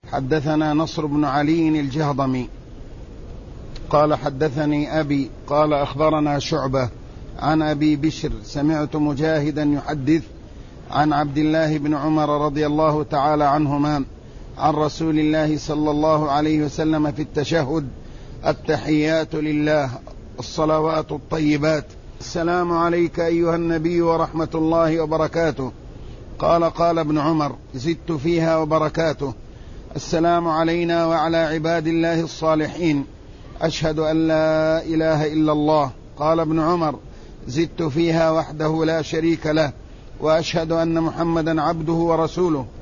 حدثنا نصر بن علي الجهضمي قال حدثني أبي قال أخبرنا شعبة عن أبي بشر سمعت مجاهدا يحدث عن عبد الله بن عمر رضي الله تعالى عنهما عن رسول الله صلى الله عليه وسلم في التشهد: التحيات لله الصلوات الطيبات، السلام عليك أيها النبي ورحمة الله وبركاته. قال ابن عمر: زدت فيها وبركاته: السلام علينا وعلى عباد الله الصالحين، أشهد أن لا إله إلا الله. قال ابن عمر: زدت فيها: وحده لا شريك له، وأشهد أن محمدا عبده ورسوله.